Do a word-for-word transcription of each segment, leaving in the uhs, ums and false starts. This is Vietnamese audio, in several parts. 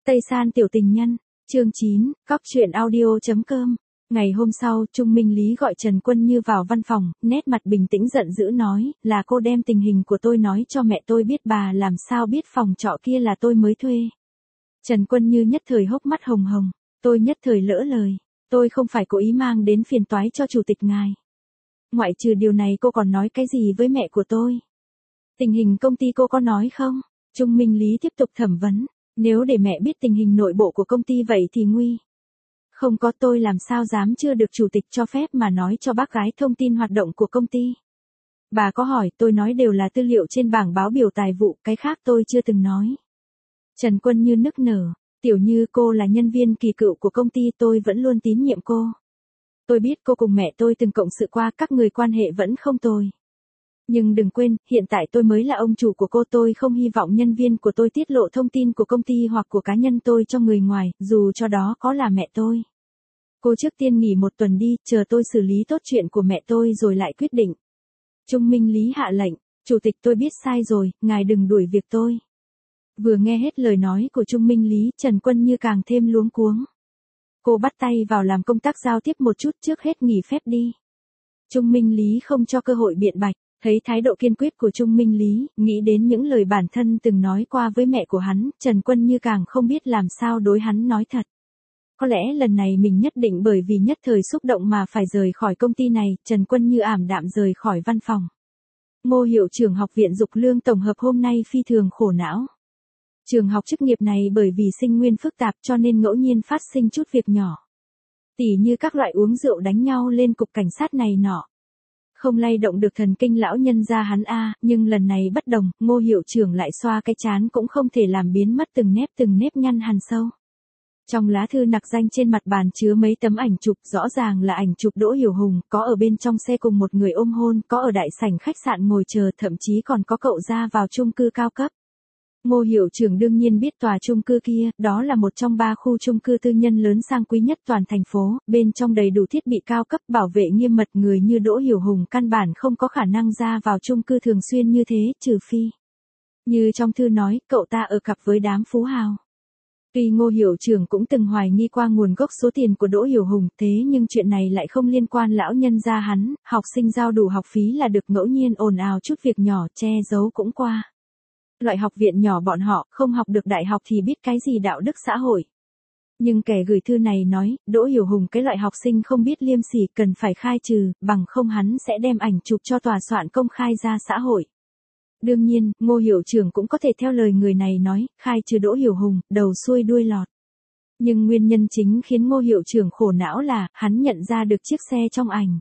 Tây San tiểu tình nhân, chương chín, cóc truyện audio chấm com. Ngày hôm sau, Trung Minh Lý gọi Trần Quân Như vào văn phòng, nét mặt bình tĩnh giận dữ nói, là cô đem tình hình của tôi nói cho mẹ tôi biết, bà làm sao biết phòng trọ kia là tôi mới thuê. Trần Quân Như nhất thời hốc mắt hồng hồng, tôi nhất thời lỡ lời, tôi không phải cố ý mang đến phiền toái cho chủ tịch ngài. Ngoại trừ điều này cô còn nói cái gì với mẹ của tôi? Tình hình công ty cô có nói không? Trung Minh Lý tiếp tục thẩm vấn, nếu để mẹ biết tình hình nội bộ của công ty vậy thì nguy. Không có, tôi làm sao dám chưa được chủ tịch cho phép mà nói cho bác gái thông tin hoạt động của công ty. Bà có hỏi, tôi nói đều là tư liệu trên bảng báo biểu tài vụ, cái khác tôi chưa từng nói. Trần Quân Như nức nở, Tiểu Như, cô là nhân viên kỳ cựu của công ty, tôi vẫn luôn tín nhiệm cô. Tôi biết cô cùng mẹ tôi từng cộng sự qua, các người quan hệ vẫn không tồi. Nhưng đừng quên, hiện tại tôi mới là ông chủ của cô, tôi không hy vọng nhân viên của tôi tiết lộ thông tin của công ty hoặc của cá nhân tôi cho người ngoài, dù cho đó có là mẹ tôi. Cô trước tiên nghỉ một tuần đi, chờ tôi xử lý tốt chuyện của mẹ tôi rồi lại quyết định. Trung Minh Lý hạ lệnh, chủ tịch, tôi biết sai rồi, ngài đừng đuổi việc tôi. Vừa nghe hết lời nói của Trung Minh Lý, Trần Quân Như càng thêm luống cuống. Cô bắt tay vào làm công tác giao tiếp một chút, trước hết nghỉ phép đi. Trung Minh Lý không cho cơ hội biện bạch. Thấy thái độ kiên quyết của Trung Minh Lý, nghĩ đến những lời bản thân từng nói qua với mẹ của hắn, Trần Quân Như càng không biết làm sao đối hắn nói thật. Có lẽ lần này mình nhất định bởi vì nhất thời xúc động mà phải rời khỏi công ty này, Trần Quân Như ảm đạm rời khỏi văn phòng. Ngô hiệu trưởng học viện Dục Lương tổng hợp hôm nay phi thường khổ não. Trường học chức nghiệp này bởi vì sinh nguyên phức tạp cho nên ngẫu nhiên phát sinh chút việc nhỏ. Tỉ như các loại uống rượu đánh nhau lên cục cảnh sát này nọ. Không lay động được thần kinh lão nhân ra hắn a, nhưng lần này bất đồng, Ngô hiệu trưởng lại xoa cái chán cũng không thể làm biến mất từng nếp từng nếp nhăn hằn sâu. Trong lá thư nặc danh trên mặt bàn chứa mấy tấm ảnh chụp, rõ ràng là ảnh chụp Đỗ Hiểu Hùng, có ở bên trong xe cùng một người ôm hôn, có ở đại sảnh khách sạn ngồi chờ, thậm chí còn có cậu ra vào chung cư cao cấp. Ngô hiệu trưởng đương nhiên biết tòa chung cư kia, đó là một trong ba khu chung cư tư nhân lớn sang quý nhất toàn thành phố, bên trong đầy đủ thiết bị cao cấp, bảo vệ nghiêm mật, người như Đỗ Hiểu Hùng căn bản không có khả năng ra vào chung cư thường xuyên như thế, trừ phi. Như trong thư nói, cậu ta ở cặp với đám phú hào. Tuy Ngô hiệu trưởng cũng từng hoài nghi qua nguồn gốc số tiền của Đỗ Hiểu Hùng, thế nhưng chuyện này lại không liên quan lão nhân gia hắn, học sinh giao đủ học phí là được, ngẫu nhiên ồn ào chút việc nhỏ che giấu cũng qua. Loại học viện nhỏ bọn họ, không học được đại học thì biết cái gì đạo đức xã hội. Nhưng kẻ gửi thư này nói, Đỗ Hiểu Hùng cái loại học sinh không biết liêm sỉ, cần phải khai trừ, bằng không hắn sẽ đem ảnh chụp cho tòa soạn công khai ra xã hội. Đương nhiên, Ngô hiệu trưởng cũng có thể theo lời người này nói, khai trừ Đỗ Hiểu Hùng, đầu xuôi đuôi lọt. Nhưng nguyên nhân chính khiến Ngô hiệu trưởng khổ não là, hắn nhận ra được chiếc xe trong ảnh.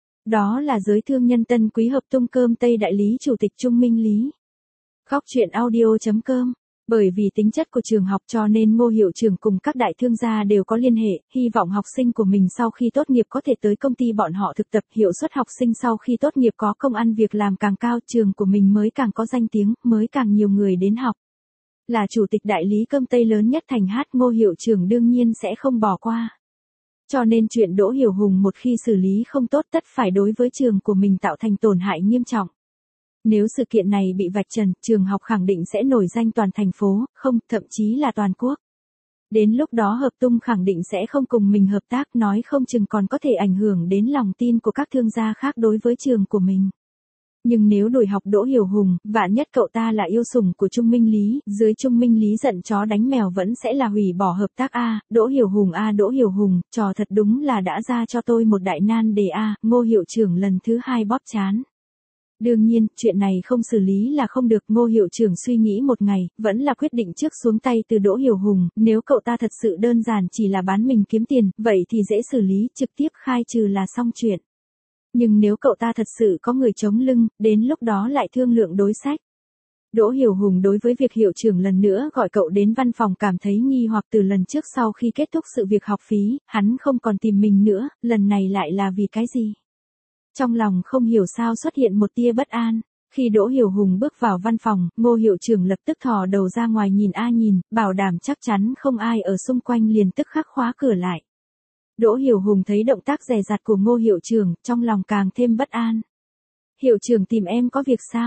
Đó là giới thương nhân Tân Quý Hợp tung cơm Tây đại lý chủ tịch Trung Minh Lý. Cóc truyện audio chấm com. Bởi vì tính chất của trường học cho nên Ngô hiệu trưởng cùng các đại thương gia đều có liên hệ, hy vọng học sinh của mình sau khi tốt nghiệp có thể tới công ty bọn họ thực tập, hiệu suất học sinh sau khi tốt nghiệp có công ăn việc làm càng cao, trường của mình mới càng có danh tiếng, mới càng nhiều người đến học. Là chủ tịch đại lý cơm Tây lớn nhất thành hát, Ngô hiệu trưởng đương nhiên sẽ không bỏ qua. Cho nên chuyện Đỗ Hiểu Hùng một khi xử lý không tốt tất phải đối với trường của mình tạo thành tổn hại nghiêm trọng. Nếu sự kiện này bị vạch trần, trường học khẳng định sẽ nổi danh toàn thành phố, không, thậm chí là toàn quốc. Đến lúc đó Hợp tung khẳng định sẽ không cùng mình hợp tác, nói không chừng còn có thể ảnh hưởng đến lòng tin của các thương gia khác đối với trường của mình. Nhưng nếu đuổi học Đỗ Hiểu Hùng, vạn nhất cậu ta là yêu sủng của Trung Minh Lý, dưới Trung Minh Lý giận chó đánh mèo vẫn sẽ là hủy bỏ hợp tác a, Đỗ Hiểu Hùng a Đỗ Hiểu Hùng, trò thật đúng là đã ra cho tôi một đại nan đề a, Ngô hiệu trưởng lần thứ hai bóp chán. Đương nhiên, chuyện này không xử lý là không được, Ngô hiệu trưởng suy nghĩ một ngày, vẫn là quyết định trước xuống tay từ Đỗ Hiểu Hùng, nếu cậu ta thật sự đơn giản chỉ là bán mình kiếm tiền, vậy thì dễ xử lý, trực tiếp khai trừ là xong chuyện. Nhưng nếu cậu ta thật sự có người chống lưng, đến lúc đó lại thương lượng đối sách. Đỗ Hiểu Hùng đối với việc hiệu trưởng lần nữa gọi cậu đến văn phòng cảm thấy nghi hoặc từ lần trước sau khi kết thúc sự việc học phí, hắn không còn tìm mình nữa, lần này lại là vì cái gì? Trong lòng không hiểu sao xuất hiện một tia bất an. Khi Đỗ Hiểu Hùng bước vào văn phòng, Ngô hiệu trưởng lập tức thò đầu ra ngoài nhìn a nhìn, bảo đảm chắc chắn không ai ở xung quanh liền tức khắc khóa cửa lại. Đỗ Hiểu Hùng thấy động tác dè dặt của Ngô hiệu trưởng, trong lòng càng thêm bất an. Hiệu trưởng tìm em có việc sao?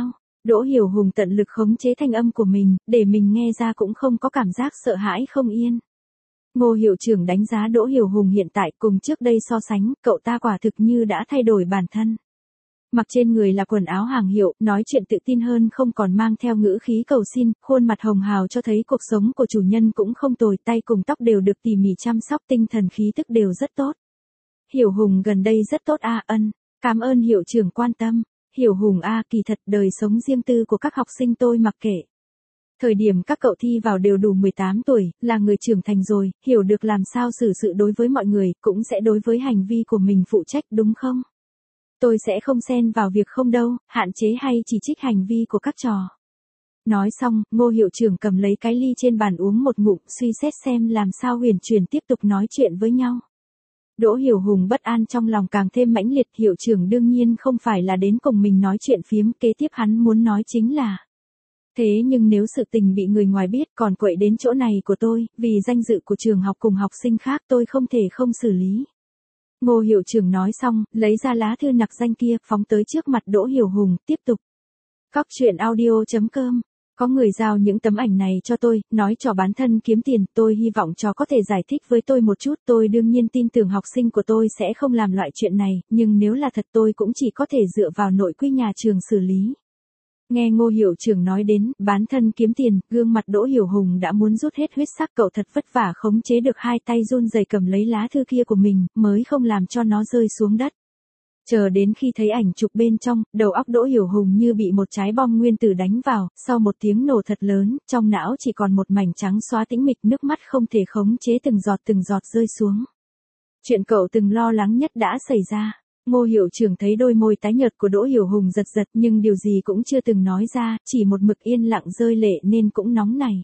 Đỗ Hiểu Hùng tận lực khống chế thanh âm của mình, để mình nghe ra cũng không có cảm giác sợ hãi không yên. Ngô hiệu trưởng đánh giá Đỗ Hiểu Hùng hiện tại cùng trước đây so sánh, cậu ta quả thực như đã thay đổi bản thân. Mặc trên người là quần áo hàng hiệu, nói chuyện tự tin hơn không còn mang theo ngữ khí cầu xin, khuôn mặt hồng hào cho thấy cuộc sống của chủ nhân cũng không tồi, tay cùng tóc đều được tỉ mỉ chăm sóc, tinh thần khí tức đều rất tốt. Hiểu Hùng gần đây rất tốt a, ân, cảm ơn hiệu trưởng quan tâm. Hiểu Hùng a, kỳ thật đời sống riêng tư của các học sinh tôi mặc kệ. Thời điểm các cậu thi vào đều đủ mười tám tuổi, là người trưởng thành rồi, hiểu được làm sao xử sự đối với mọi người, cũng sẽ đối với hành vi của mình phụ trách đúng không? Tôi sẽ không xen vào việc không đâu, hạn chế hay chỉ trích hành vi của các trò. Nói xong, Ngô hiệu trưởng cầm lấy cái ly trên bàn uống một ngụm, suy xét xem làm sao Huyền Truyền tiếp tục nói chuyện với nhau. Đỗ Hiểu Hùng bất an trong lòng càng thêm mãnh liệt, hiệu trưởng đương nhiên không phải là đến cùng mình nói chuyện phiếm, kế tiếp hắn muốn nói chính là: thế nhưng nếu sự tình bị người ngoài biết còn quậy đến chỗ này của tôi, vì danh dự của trường học cùng học sinh khác tôi không thể không xử lý. Ngô hiệu trưởng nói xong, lấy ra lá thư nặc danh kia, phóng tới trước mặt Đỗ Hiểu Hùng, tiếp tục. Cóc truyện audio chấm com. Có người giao những tấm ảnh này cho tôi, nói trò bán thân kiếm tiền, tôi hy vọng trò có thể giải thích với tôi một chút, tôi đương nhiên tin tưởng học sinh của tôi sẽ không làm loại chuyện này, nhưng nếu là thật tôi cũng chỉ có thể dựa vào nội quy nhà trường xử lý. Nghe Ngô hiệu trưởng nói đến bán thân kiếm tiền, gương mặt Đỗ Hiểu Hùng đã muốn rút hết huyết sắc, cậu thật vất vả khống chế được hai tay run rẩy cầm lấy lá thư kia của mình, mới không làm cho nó rơi xuống đất. Chờ đến khi thấy ảnh chụp bên trong, đầu óc Đỗ Hiểu Hùng như bị một trái bom nguyên tử đánh vào, sau một tiếng nổ thật lớn, trong não chỉ còn một mảnh trắng xóa tĩnh mịch, nước mắt không thể khống chế từng giọt từng giọt rơi xuống. Chuyện cậu từng lo lắng nhất đã xảy ra. Ngô hiệu trưởng thấy đôi môi tái nhợt của Đỗ Hiểu Hùng giật giật nhưng điều gì cũng chưa từng nói ra, chỉ một mực yên lặng rơi lệ nên cũng nóng này.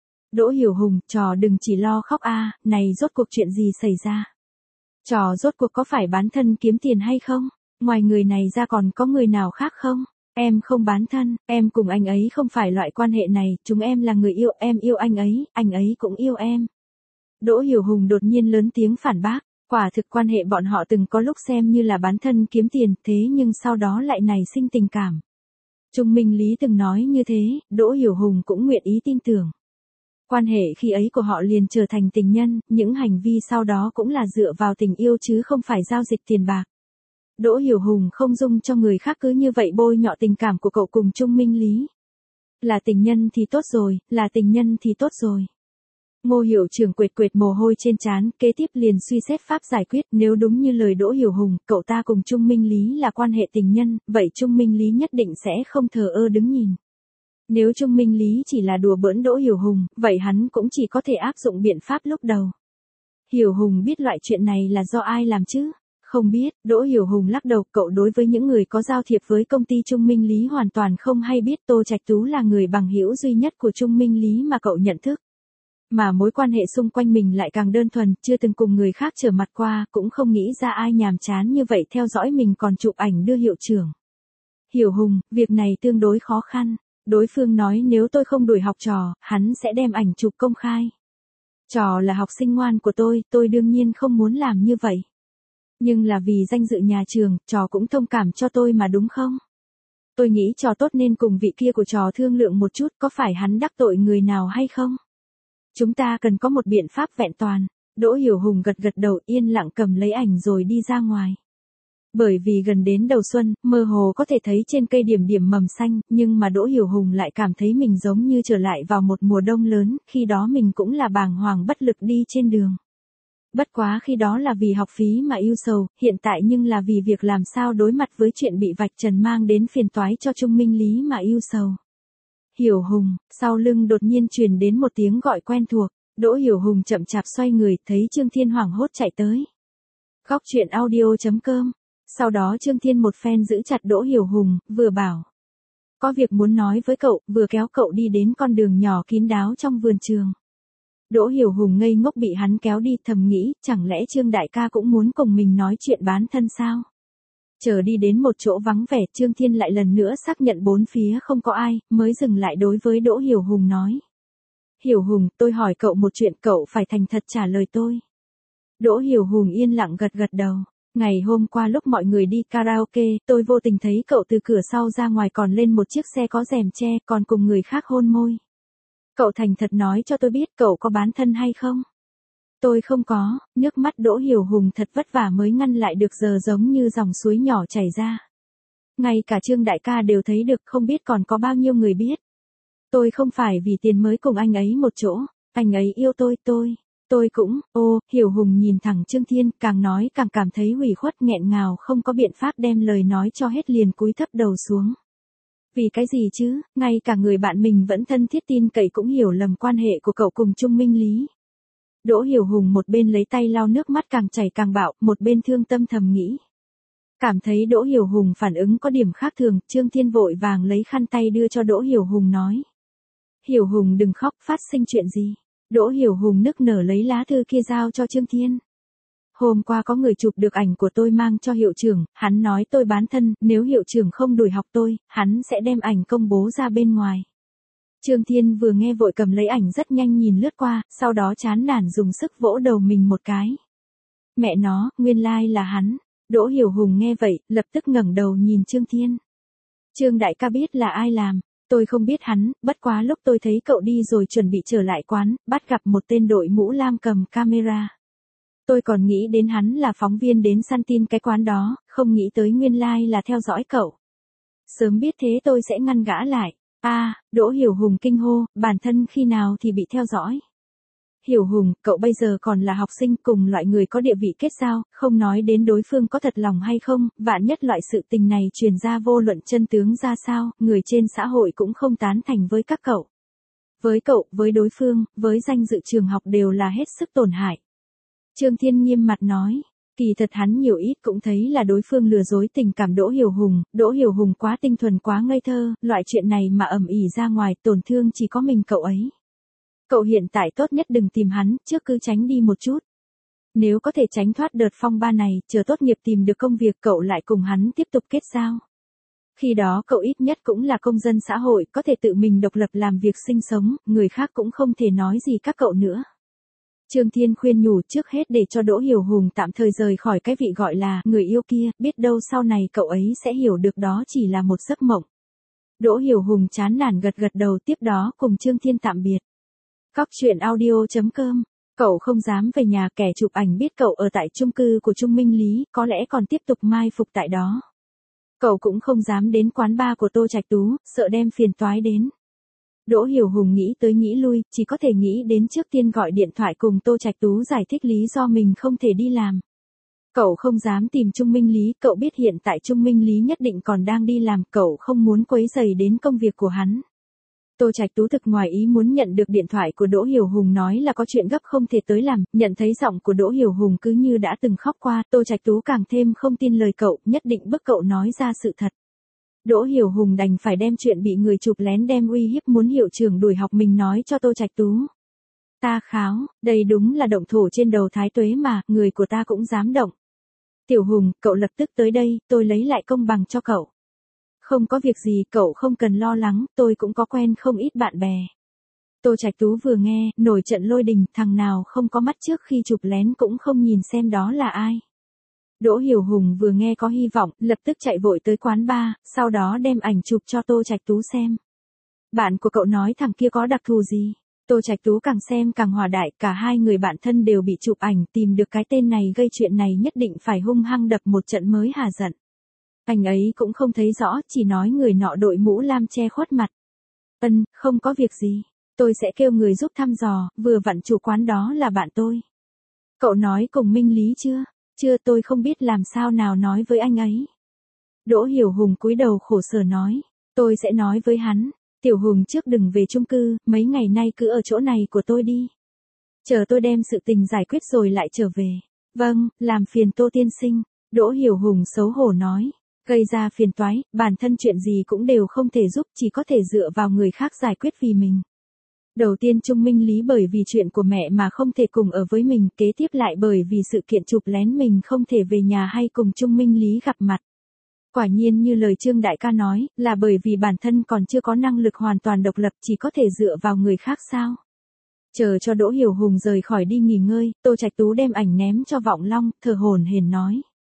Đỗ Hiểu Hùng, trò đừng chỉ lo khóc a, này rốt cuộc chuyện gì xảy ra? Trò rốt cuộc có phải bán thân kiếm tiền hay không? Ngoài người này ra còn có người nào khác không? Em không bán thân, em cùng anh ấy không phải loại quan hệ này, chúng em là người yêu, em yêu anh ấy, anh ấy cũng yêu em. Đỗ Hiểu Hùng đột nhiên lớn tiếng phản bác. Quả thực quan hệ bọn họ từng có lúc xem như là bán thân kiếm tiền, thế nhưng sau đó lại nảy sinh tình cảm. Trung Minh Lý từng nói như thế, Đỗ Hiểu Hùng cũng nguyện ý tin tưởng. Quan hệ khi ấy của họ liền trở thành tình nhân, những hành vi sau đó cũng là dựa vào tình yêu chứ không phải giao dịch tiền bạc. Đỗ Hiểu Hùng không dung cho người khác cứ như vậy bôi nhọ tình cảm của cậu cùng Trung Minh Lý. Là tình nhân thì tốt rồi, là tình nhân thì tốt rồi. Ngô hiệu trưởng quệt quệt mồ hôi trên trán, kế tiếp liền suy xét pháp giải quyết, nếu đúng như lời Đỗ Hiểu Hùng, cậu ta cùng Trung Minh Lý là quan hệ tình nhân, vậy Trung Minh Lý nhất định sẽ không thờ ơ đứng nhìn. Nếu Trung Minh Lý chỉ là đùa bỡn Đỗ Hiểu Hùng, vậy hắn cũng chỉ có thể áp dụng biện pháp lúc đầu. Hiểu Hùng biết loại chuyện này là do ai làm chứ? Không biết, Đỗ Hiểu Hùng lắc đầu, cậu đối với những người có giao thiệp với công ty Trung Minh Lý hoàn toàn không hay biết. Tô Trạch Tú là người bằng hữu duy nhất của Trung Minh Lý mà cậu nhận thức. Mà mối quan hệ xung quanh mình lại càng đơn thuần, chưa từng cùng người khác trở mặt qua, cũng không nghĩ ra ai nhàm chán như vậy theo dõi mình còn chụp ảnh đưa hiệu trưởng. Hiểu Hùng, việc này tương đối khó khăn. Đối phương nói nếu tôi không đuổi học trò, hắn sẽ đem ảnh chụp công khai. Trò là học sinh ngoan của tôi, tôi đương nhiên không muốn làm như vậy. Nhưng là vì danh dự nhà trường, trò cũng thông cảm cho tôi mà đúng không? Tôi nghĩ trò tốt nên cùng vị kia của trò thương lượng một chút, có phải hắn đắc tội người nào hay không? Chúng ta cần có một biện pháp vẹn toàn. Đỗ Hiểu Hùng gật gật đầu, yên lặng cầm lấy ảnh rồi đi ra ngoài. Bởi vì gần đến đầu xuân, mơ hồ có thể thấy trên cây điểm điểm mầm xanh, nhưng mà Đỗ Hiểu Hùng lại cảm thấy mình giống như trở lại vào một mùa đông lớn, khi đó mình cũng là bàng hoàng bất lực đi trên đường. Bất quá khi đó là vì học phí mà ưu sầu, hiện tại nhưng là vì việc làm sao đối mặt với chuyện bị vạch trần mang đến phiền toái cho Trung Minh Lý mà ưu sầu. Hiểu Hùng, sau lưng đột nhiên truyền đến một tiếng gọi quen thuộc, Đỗ Hiểu Hùng chậm chạp xoay người, thấy Trương Thiên hoảng hốt chạy tới. Cóc truyện audio chấm com. Sau đó Trương Thiên một phen giữ chặt Đỗ Hiểu Hùng, vừa bảo: có việc muốn nói với cậu, vừa kéo cậu đi đến con đường nhỏ kín đáo trong vườn trường. Đỗ Hiểu Hùng ngây ngốc bị hắn kéo đi, thầm nghĩ, chẳng lẽ Trương đại ca cũng muốn cùng mình nói chuyện bán thân sao? Chờ đi đến một chỗ vắng vẻ, Trương Thiên lại lần nữa xác nhận bốn phía không có ai, mới dừng lại đối với Đỗ Hiểu Hùng nói: Hiểu Hùng, tôi hỏi cậu một chuyện, cậu phải thành thật trả lời tôi. Đỗ Hiểu Hùng yên lặng gật gật đầu. Ngày hôm qua lúc mọi người đi karaoke, tôi vô tình thấy cậu từ cửa sau ra ngoài còn lên một chiếc xe có rèm che, còn cùng người khác hôn môi. Cậu thành thật nói cho tôi biết cậu có bán thân hay không? Tôi không có, nước mắt Đỗ Hiểu Hùng thật vất vả mới ngăn lại được giờ giống như dòng suối nhỏ chảy ra. Ngay cả Trương đại ca đều thấy được, không biết còn có bao nhiêu người biết. Tôi không phải vì tiền mới cùng anh ấy một chỗ, anh ấy yêu tôi, tôi, tôi cũng, ô, Hiểu Hùng nhìn thẳng Trương Thiên, càng nói càng cảm thấy ủy khuất nghẹn ngào không có biện pháp đem lời nói cho hết liền cúi thấp đầu xuống. Vì cái gì chứ, ngay cả người bạn mình vẫn thân thiết tin cậy cũng hiểu lầm quan hệ của cậu cùng Trung Minh Lý. Đỗ Hiểu Hùng một bên lấy tay lau nước mắt càng chảy càng bạo, một bên thương tâm thầm nghĩ. Cảm thấy Đỗ Hiểu Hùng phản ứng có điểm khác thường, Trương Thiên vội vàng lấy khăn tay đưa cho Đỗ Hiểu Hùng nói. Hiểu Hùng đừng khóc, phát sinh chuyện gì? Đỗ Hiểu Hùng nức nở lấy lá thư kia giao cho Trương Thiên. Hôm qua có người chụp được ảnh của tôi mang cho hiệu trưởng, hắn nói tôi bán thân, nếu hiệu trưởng không đuổi học tôi, hắn sẽ đem ảnh công bố ra bên ngoài. Trương Thiên vừa nghe vội cầm lấy ảnh rất nhanh nhìn lướt qua, sau đó chán nản dùng sức vỗ đầu mình một cái. Mẹ nó, nguyên lai là hắn. Đỗ Hiểu Hùng nghe vậy, lập tức ngẩng đầu nhìn Trương Thiên. Trương đại ca biết là ai làm, tôi không biết hắn, bất quá lúc tôi thấy cậu đi rồi chuẩn bị trở lại quán, bắt gặp một tên đội mũ lam cầm camera. Tôi còn nghĩ đến hắn là phóng viên đến săn tin cái quán đó, không nghĩ tới nguyên lai là theo dõi cậu. Sớm biết thế tôi sẽ ngăn gã lại. A, à, Đỗ Hiểu Hùng kinh hô, bản thân khi nào thì bị theo dõi. Hiểu Hùng, cậu bây giờ còn là học sinh cùng loại người có địa vị kết giao, không nói đến đối phương có thật lòng hay không, vạn nhất loại sự tình này truyền ra vô luận chân tướng ra sao, người trên xã hội cũng không tán thành với các cậu. Với cậu, với đối phương, với danh dự trường học đều là hết sức tổn hại. Trương Thiên nghiêm mặt nói. Kỳ thật hắn nhiều ít cũng thấy là đối phương lừa dối tình cảm Đỗ Hiểu Hùng, Đỗ Hiểu Hùng quá tinh thuần quá ngây thơ, loại chuyện này mà ầm ĩ ra ngoài tổn thương chỉ có mình cậu ấy. Cậu hiện tại tốt nhất đừng tìm hắn, trước cứ tránh đi một chút. Nếu có thể tránh thoát đợt phong ba này, chờ tốt nghiệp tìm được công việc cậu lại cùng hắn tiếp tục kết giao. Khi đó cậu ít nhất cũng là công dân xã hội, có thể tự mình độc lập làm việc sinh sống, người khác cũng không thể nói gì các cậu nữa. Trương Thiên khuyên nhủ trước hết để cho Đỗ Hiểu Hùng tạm thời rời khỏi cái vị gọi là người yêu kia, biết đâu sau này cậu ấy sẽ hiểu được đó chỉ là một giấc mộng. Đỗ Hiểu Hùng chán nản gật gật đầu, tiếp đó cùng Trương Thiên tạm biệt. Cóc truyện audio chấm com. Cậu không dám về nhà, kẻ chụp ảnh biết cậu ở tại chung cư của Trung Minh Lý, có lẽ còn tiếp tục mai phục tại đó. Cậu cũng không dám đến quán bar của Tô Trạch Tú, sợ đem phiền toái đến. Đỗ Hiểu Hùng nghĩ tới nghĩ lui, chỉ có thể nghĩ đến trước tiên gọi điện thoại cùng Tô Trạch Tú giải thích lý do mình không thể đi làm. Cậu không dám tìm Trung Minh Lý, cậu biết hiện tại Trung Minh Lý nhất định còn đang đi làm, cậu không muốn quấy rầy đến công việc của hắn. Tô Trạch Tú thực ngoài ý muốn nhận được điện thoại của Đỗ Hiểu Hùng nói là có chuyện gấp không thể tới làm, nhận thấy giọng của Đỗ Hiểu Hùng cứ như đã từng khóc qua, Tô Trạch Tú càng thêm không tin lời cậu, nhất định bức cậu nói ra sự thật. Đỗ Hiểu Hùng đành phải đem chuyện bị người chụp lén đem uy hiếp muốn hiệu trưởng đuổi học mình nói cho Tô Trạch Tú. Ta kháo, đây đúng là động thổ trên đầu Thái Tuế mà, người của ta cũng dám động. Tiểu Hùng, cậu lập tức tới đây, tôi lấy lại công bằng cho cậu. Không có việc gì, cậu không cần lo lắng, tôi cũng có quen không ít bạn bè. Tô Trạch Tú vừa nghe, nổi trận lôi đình, thằng nào không có mắt trước khi chụp lén cũng không nhìn xem đó là ai. Đỗ Hiểu Hùng vừa nghe có hy vọng, lập tức chạy vội tới quán bar, sau đó đem ảnh chụp cho Tô Trạch Tú xem. Bạn của cậu nói thằng kia có đặc thù gì? Tô Trạch Tú càng xem càng hòa đại, cả hai người bạn thân đều bị chụp ảnh, tìm được cái tên này gây chuyện này nhất định phải hung hăng đập một trận mới hà giận. Anh ấy cũng không thấy rõ, chỉ nói người nọ đội mũ lam che khuất mặt. Ân, không có việc gì, tôi sẽ kêu người giúp thăm dò, vừa vặn chủ quán đó là bạn tôi. Cậu nói cùng Minh Lý chưa? Chưa, tôi không biết làm sao nào nói với anh ấy. Đỗ Hiểu Hùng cúi đầu khổ sở nói, tôi sẽ nói với hắn. Tiểu Hùng trước đừng về chung cư, mấy ngày nay cứ ở chỗ này của tôi đi. Chờ tôi đem sự tình giải quyết rồi lại trở về. Vâng, làm phiền Tô tiên sinh. Đỗ Hiểu Hùng xấu hổ nói, gây ra phiền toái, bản thân chuyện gì cũng đều không thể giúp, chỉ có thể dựa vào người khác giải quyết vì mình. Đầu tiên Trung Minh Lý bởi vì chuyện của mẹ mà không thể cùng ở với mình, kế tiếp lại bởi vì sự kiện chụp lén mình không thể về nhà hay cùng Trung Minh Lý gặp mặt. Quả nhiên như lời Trương đại ca nói, là bởi vì bản thân còn chưa có năng lực hoàn toàn độc lập, chỉ có thể dựa vào người khác sao. Chờ cho Đỗ Hiểu Hùng rời khỏi đi nghỉ ngơi, Tô Trạch Tú đem ảnh ném cho Vọng Long, thở hổn hển nói.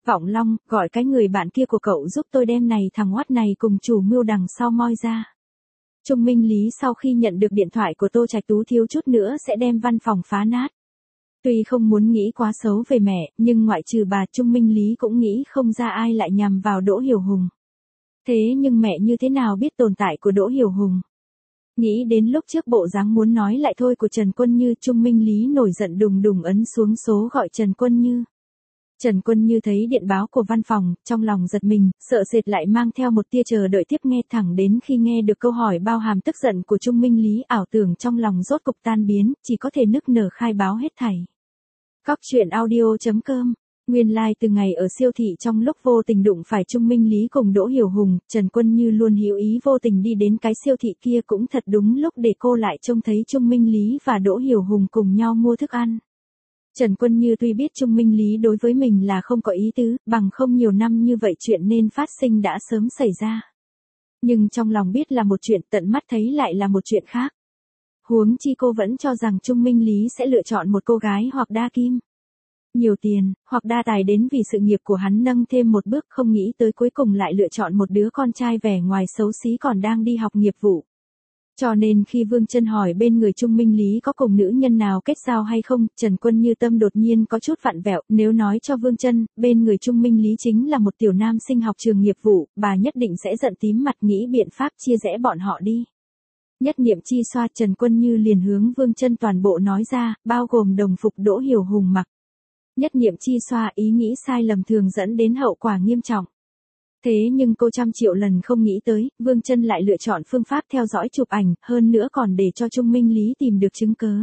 Vọng Long, gọi cái người bạn kia của cậu giúp tôi đem này thằng oát này cùng chủ mưu đằng sau moi ra. Trung Minh Lý sau khi nhận được điện thoại của Tô Trạch Tú thiếu chút nữa sẽ đem văn phòng phá nát. Tuy không muốn nghĩ quá xấu về mẹ, nhưng ngoại trừ bà Trung Minh Lý cũng nghĩ không ra ai lại nhằm vào Đỗ Hiểu Hùng. Thế nhưng mẹ như thế nào biết tồn tại của Đỗ Hiểu Hùng? Nghĩ đến lúc trước bộ dáng muốn nói lại thôi của Trần Quân Như, Trung Minh Lý nổi giận đùng đùng ấn xuống số gọi Trần Quân Như. Trần Quân Như thấy điện báo của văn phòng, trong lòng giật mình, sợ sệt lại mang theo một tia chờ đợi tiếp nghe, thẳng đến khi nghe được câu hỏi bao hàm tức giận của Trung Minh Lý, ảo tưởng trong lòng rốt cục tan biến, chỉ có thể nức nở khai báo hết thảy. Cóc truyện audio chấm com. Nguyên lai like từ ngày ở siêu thị trong lúc vô tình đụng phải Trung Minh Lý cùng Đỗ Hiểu Hùng, Trần Quân Như luôn hữu ý vô tình đi đến cái siêu thị kia cũng thật đúng lúc để cô lại trông thấy Trung Minh Lý và Đỗ Hiểu Hùng cùng nhau mua thức ăn. Trần Quân Như tuy biết Trung Minh Lý đối với mình là không có ý tứ, bằng không nhiều năm như vậy chuyện nên phát sinh đã sớm xảy ra. Nhưng trong lòng biết là một chuyện, tận mắt thấy lại là một chuyện khác. Huống chi cô vẫn cho rằng Trung Minh Lý sẽ lựa chọn một cô gái hoặc đa kim. Nhiều tiền, hoặc đa tài đến vì sự nghiệp của hắn nâng thêm một bước, không nghĩ tới cuối cùng lại lựa chọn một đứa con trai vẻ ngoài xấu xí còn đang đi học nghiệp vụ. Cho nên khi Vương Chân hỏi bên người Trung Minh Lý có cùng nữ nhân nào kết giao hay không, Trần Quân Như tâm đột nhiên có chút vặn vẹo, nếu nói cho Vương Chân, bên người Trung Minh Lý chính là một tiểu nam sinh học trường nghiệp vụ, bà nhất định sẽ giận tím mặt nghĩ biện pháp chia rẽ bọn họ đi. Nhất niệm chi xoa, Trần Quân Như liền hướng Vương Chân toàn bộ nói ra, bao gồm đồng phục Đỗ Hiểu Hùng mặc. Nhất niệm chi xoa, ý nghĩ sai lầm thường dẫn đến hậu quả nghiêm trọng. Thế nhưng cô trăm triệu lần không nghĩ tới, Vương Chân lại lựa chọn phương pháp theo dõi chụp ảnh, hơn nữa còn để cho Trung Minh Lý tìm được chứng cớ.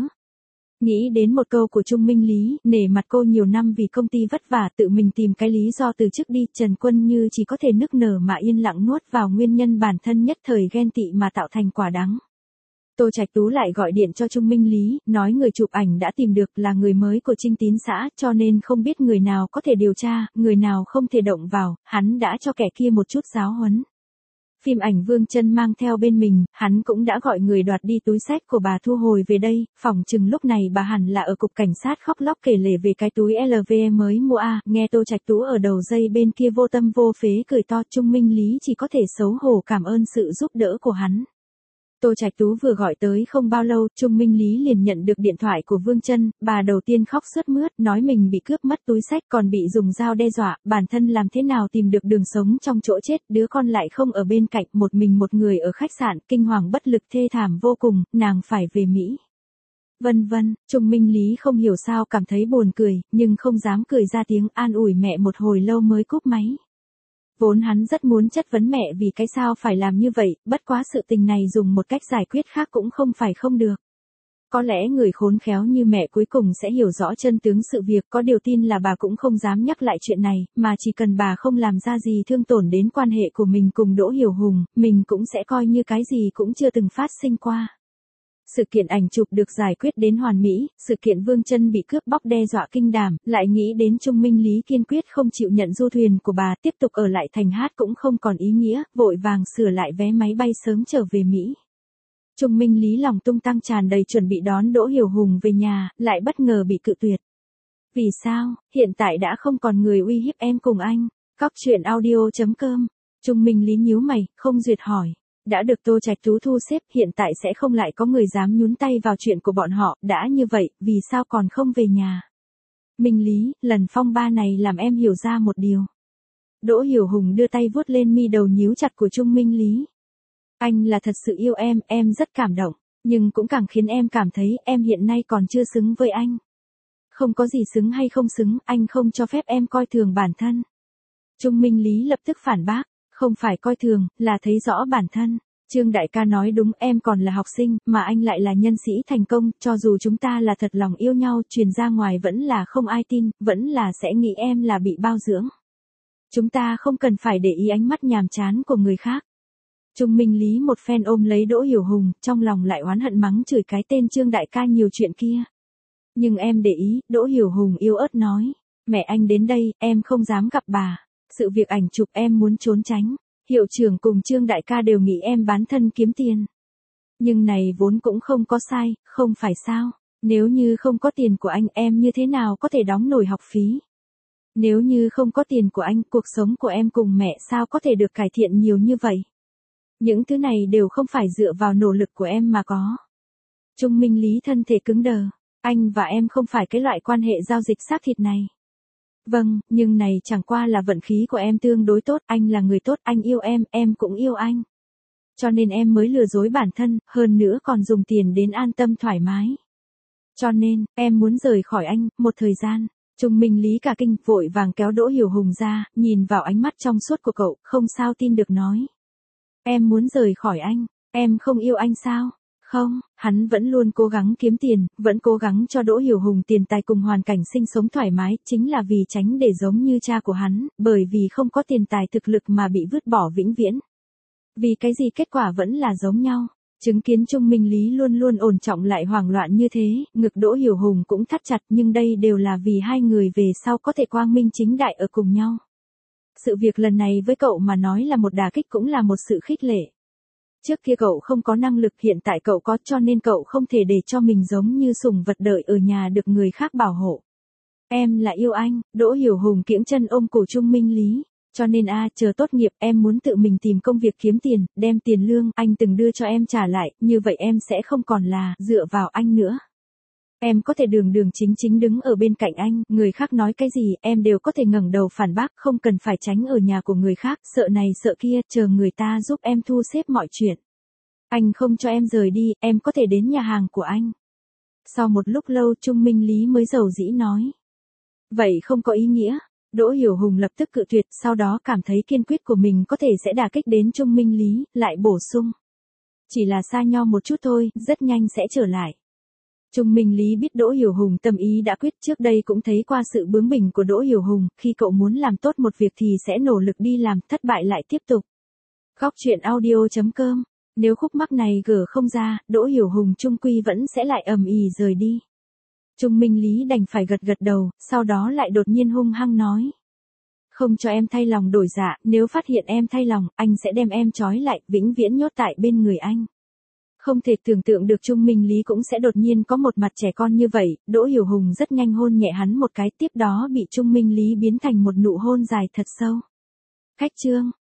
Nghĩ đến một câu của Trung Minh Lý, nể mặt cô nhiều năm vì công ty vất vả tự mình tìm cái lý do từ chức đi, Trần Quân Như chỉ có thể nức nở mà yên lặng nuốt vào nguyên nhân bản thân nhất thời ghen tị mà tạo thành quả đắng. Tô Trạch Tú lại gọi điện cho Trung Minh Lý, nói người chụp ảnh đã tìm được là người mới của Trinh Tín xã, cho nên không biết người nào có thể điều tra, người nào không thể động vào, hắn đã cho kẻ kia một chút giáo huấn. Phim ảnh Vương Chân mang theo bên mình, hắn cũng đã gọi người đoạt đi túi xách của bà thu hồi về đây, phỏng chừng lúc này bà hẳn là ở cục cảnh sát khóc lóc kể lể về cái túi lờ vê mới mua a. À, nghe Tô Trạch Tú ở đầu dây bên kia vô tâm vô phế cười to, Trung Minh Lý chỉ có thể xấu hổ cảm ơn sự giúp đỡ của hắn. Tô Trạch Tú vừa gọi tới không bao lâu, Trung Minh Lý liền nhận được điện thoại của Vương Chân, bà đầu tiên khóc sướt mướt, nói mình bị cướp mất túi xách còn bị dùng dao đe dọa, bản thân làm thế nào tìm được đường sống trong chỗ chết, đứa con lại không ở bên cạnh, một mình một người ở khách sạn, kinh hoàng bất lực thê thảm vô cùng, nàng phải về Mỹ. Vân vân, Trung Minh Lý không hiểu sao cảm thấy buồn cười, nhưng không dám cười ra tiếng, an ủi mẹ một hồi lâu mới cúp máy. Vốn hắn rất muốn chất vấn mẹ vì cái sao phải làm như vậy, bất quá sự tình này dùng một cách giải quyết khác cũng không phải không được. Có lẽ người khốn khéo như mẹ cuối cùng sẽ hiểu rõ chân tướng sự việc, có điều tin là bà cũng không dám nhắc lại chuyện này, mà chỉ cần bà không làm ra gì thương tổn đến quan hệ của mình cùng Đỗ Hiểu Hùng, mình cũng sẽ coi như cái gì cũng chưa từng phát sinh qua. Sự kiện ảnh chụp được giải quyết đến hoàn mỹ, sự kiện Vương Chân bị cướp bóc đe dọa kinh đảm, lại nghĩ đến Trung Minh Lý kiên quyết không chịu nhận du thuyền của bà, tiếp tục ở lại thành hát cũng không còn ý nghĩa, vội vàng sửa lại vé máy bay sớm trở về Mỹ. Trung Minh Lý lòng tung tăng tràn đầy chuẩn bị đón Đỗ Hiểu Hùng về nhà, lại bất ngờ bị cự tuyệt. Vì sao, hiện tại đã không còn người uy hiếp em cùng anh. Cóc truyện audio chấm com. Trung Minh Lý nhíu mày, không duyệt hỏi. Đã được Tô Trạch Tú thu xếp, hiện tại sẽ không lại có người dám nhúng tay vào chuyện của bọn họ, đã như vậy, vì sao còn không về nhà? Minh Lý, lần phong ba này làm em hiểu ra một điều. Đỗ Hiểu Hùng đưa tay vuốt lên mi đầu nhíu chặt của Trung Minh Lý. Anh là thật sự yêu em, em rất cảm động, nhưng cũng càng khiến em cảm thấy em hiện nay còn chưa xứng với anh. Không có gì xứng hay không xứng, anh không cho phép em coi thường bản thân. Trung Minh Lý lập tức phản bác. Không phải coi thường, là thấy rõ bản thân. Trương đại ca nói đúng, em còn là học sinh, mà anh lại là nhân sĩ thành công, cho dù chúng ta là thật lòng yêu nhau, truyền ra ngoài vẫn là không ai tin, vẫn là sẽ nghĩ em là bị bao dưỡng. Chúng ta không cần phải để ý ánh mắt nhàm chán của người khác. Trung Minh Lý một phen ôm lấy Đỗ Hiểu Hùng, trong lòng lại oán hận mắng chửi cái tên Trương đại ca nhiều chuyện kia. Nhưng em để ý, Đỗ Hiểu Hùng yếu ớt nói, mẹ anh đến đây, em không dám gặp bà. Sự việc ảnh chụp em muốn trốn tránh, hiệu trưởng cùng Trương đại ca đều nghĩ em bán thân kiếm tiền. Nhưng này vốn cũng không có sai, không phải sao, nếu như không có tiền của anh em như thế nào có thể đóng nổi học phí. Nếu như không có tiền của anh, cuộc sống của em cùng mẹ sao có thể được cải thiện nhiều như vậy? Những thứ này đều không phải dựa vào nỗ lực của em mà có. Trung Minh Lý thân thể cứng đờ. Anh và em không phải cái loại quan hệ giao dịch xác thịt này. Vâng, nhưng này chẳng qua là vận khí của em tương đối tốt, anh là người tốt, anh yêu em, em cũng yêu anh. Cho nên em mới lừa dối bản thân, hơn nữa còn dùng tiền đến an tâm thoải mái. Cho nên, em muốn rời khỏi anh, một thời gian. Trung Minh Lý cả kinh, vội vàng kéo Đỗ Hiểu Hùng ra, nhìn vào ánh mắt trong suốt của cậu, không sao tin được nói. Em muốn rời khỏi anh, em không yêu anh sao? Không, hắn vẫn luôn cố gắng kiếm tiền, vẫn cố gắng cho Đỗ Hiểu Hùng tiền tài cùng hoàn cảnh sinh sống thoải mái, chính là vì tránh để giống như cha của hắn, bởi vì không có tiền tài thực lực mà bị vứt bỏ vĩnh viễn. Vì cái gì kết quả vẫn là giống nhau. Chứng kiến Trung Minh Lý luôn luôn ổn trọng lại hoảng loạn như thế, ngực Đỗ Hiểu Hùng cũng thắt chặt, nhưng đây đều là vì hai người về sau có thể quang minh chính đại ở cùng nhau. Sự việc lần này với cậu mà nói là một đả kích cũng là một sự khích lệ. Trước kia cậu không có năng lực, hiện tại cậu có, cho nên cậu không thể để cho mình giống như sủng vật đợi ở nhà được người khác bảo hộ. Em là yêu anh, Đỗ Hiểu Hùng kiễng chân ôm cổ Trung Minh Lý. Cho nên a à, chờ tốt nghiệp em muốn tự mình tìm công việc kiếm tiền, đem tiền lương anh từng đưa cho em trả lại, như vậy em sẽ không còn là dựa vào anh nữa. Em có thể đường đường chính chính đứng ở bên cạnh anh, người khác nói cái gì em đều có thể ngẩng đầu phản bác, không cần phải tránh ở nhà của người khác, sợ này sợ kia, chờ người ta giúp em thu xếp mọi chuyện. Anh không cho em rời đi, em có thể đến nhà hàng của anh. Sau một lúc lâu Trung Minh Lý mới dầu dĩ nói. Vậy không có ý nghĩa. Đỗ Hiểu Hùng lập tức cự tuyệt, sau đó cảm thấy kiên quyết của mình có thể sẽ đả kích đến Trung Minh Lý, lại bổ sung. Chỉ là xa nho một chút thôi, rất nhanh sẽ trở lại. Trung Minh Lý biết Đỗ Hiểu Hùng tâm ý đã quyết, trước đây cũng thấy qua sự bướng bỉnh của Đỗ Hiểu Hùng, khi cậu muốn làm tốt một việc thì sẽ nỗ lực đi làm, thất bại lại tiếp tục. Góc truyện audio chấm com. Nếu khúc mắc này gỡ không ra, Đỗ Hiểu Hùng chung quy vẫn sẽ lại ầm ĩ rời đi. Trung Minh Lý đành phải gật gật đầu, sau đó lại đột nhiên hung hăng nói. Không cho em thay lòng đổi dạ, nếu phát hiện em thay lòng, anh sẽ đem em trói lại, vĩnh viễn nhốt tại bên người anh. Không thể tưởng tượng được Trung Minh Lý cũng sẽ đột nhiên có một mặt trẻ con như vậy, Đỗ Hiểu Hùng rất nhanh hôn nhẹ hắn một cái, tiếp đó bị Trung Minh Lý biến thành một nụ hôn dài thật sâu. Khách trương.